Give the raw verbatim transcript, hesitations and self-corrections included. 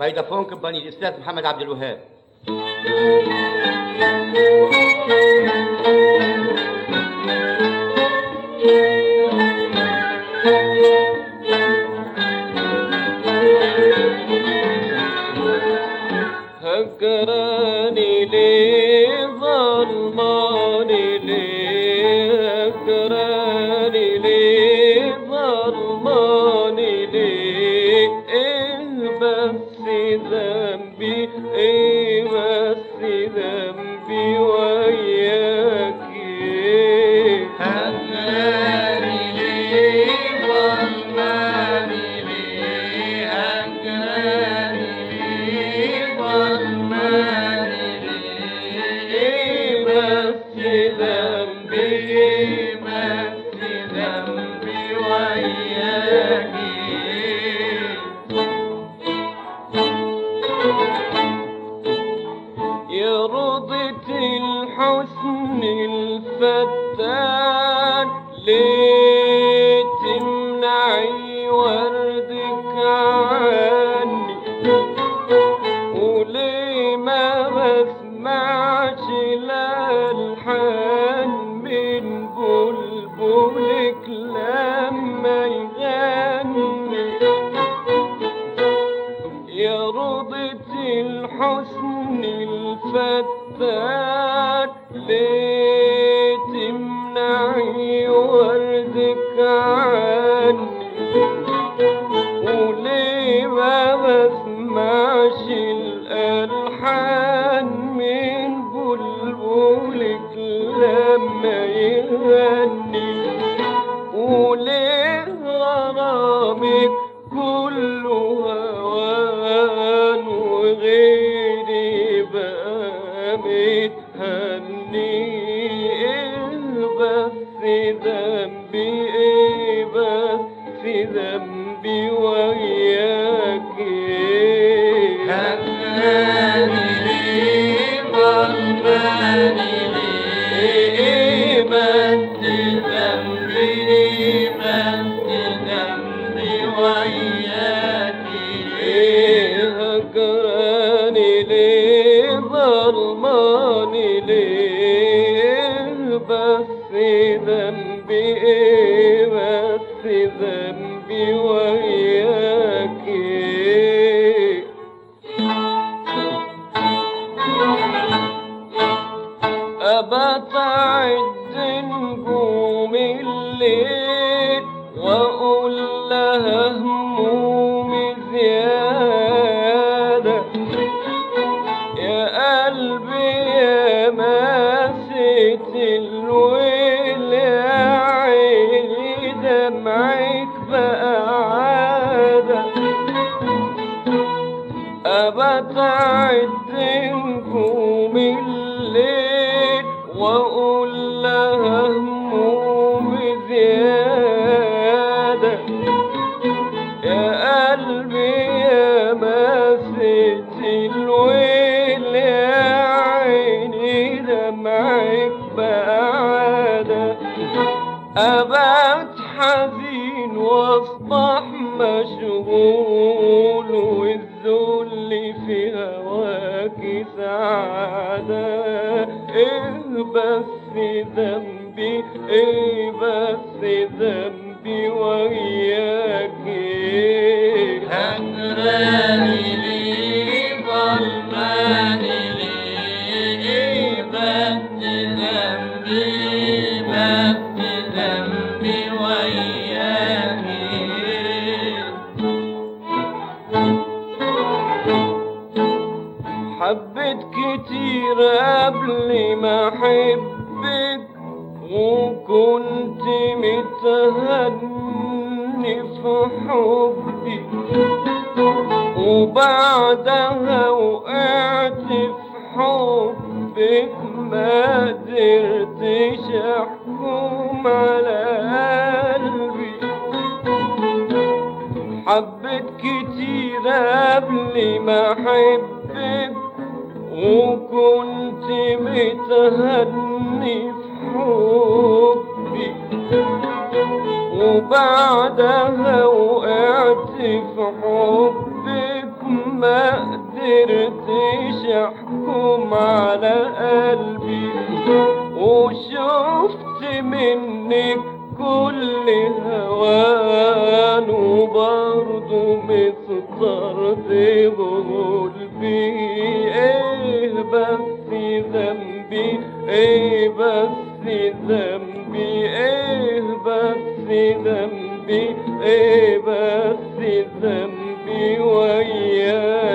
فودافون كمباني الاستاذ محمد عبد الوهاب. هجراني ليه ظلماني ليه هجراني ليه ظلماني ليه ايه بس ذنبي ايه بس ذنبي وياكي هجراني ليه ظلماني ليه هجراني ليه ظلماني ليه ايه بس ذنبي ايه بس ذنبي وياكي يا روضة الحسن الفتان ليه تمنعي وردك عني وليه ما بسمعش الألحان من بلبلك لما يغني يا روضة الحسن الفتان ليه تمنعي وردك عني وليه ما بسمعش الألحان من بلبلك لما يغني وليه غرامك كله هوان وغيري بقى متهني ايه بس ذنبي ايه بس ذنبي وياكي هجراني ليه ظلماني ليه ايه بس ذنبي ايه بس ذنبي وياكي ايه هجراني ليه ظلماني ليه بس ذنبي ايه بس ذنبي وياكي أبات أعد نجوم الليل وأقول لها همومي زيادة يا قلبي يا ماسة الويل يا عيني دمعك بقى عادة أبات أعد نجوم الليل وأقول لها همومي زيادة يا قلبي يا ماسة الويل يا عيني دمعك بقى عادة أبات حزين واصبح مشغول والذل في هواكي سعادة ايه بس ذنبي ايه بس ذنبي وياكي هجراني ليه ظلماني ليه ايه بس ذنبي ايه بس ذنبي وياكي حبيت كتير قبل ما احبك وكنت متهني في حبي وبعدها وقعت في حبك ما قدرتش احكم على قلبي حبيت كتير قبل ما احبك وكنت متهني في حبي وبعدها وقعت في حبك ما قدرتش احكم على قلبي، وشفت منك كل هوان، وبرضه مسترد بقلبي. ايه بس ذنبي، ايه بس ذنبي، ايه بس ذنبي، ايه بس ذنبي وياك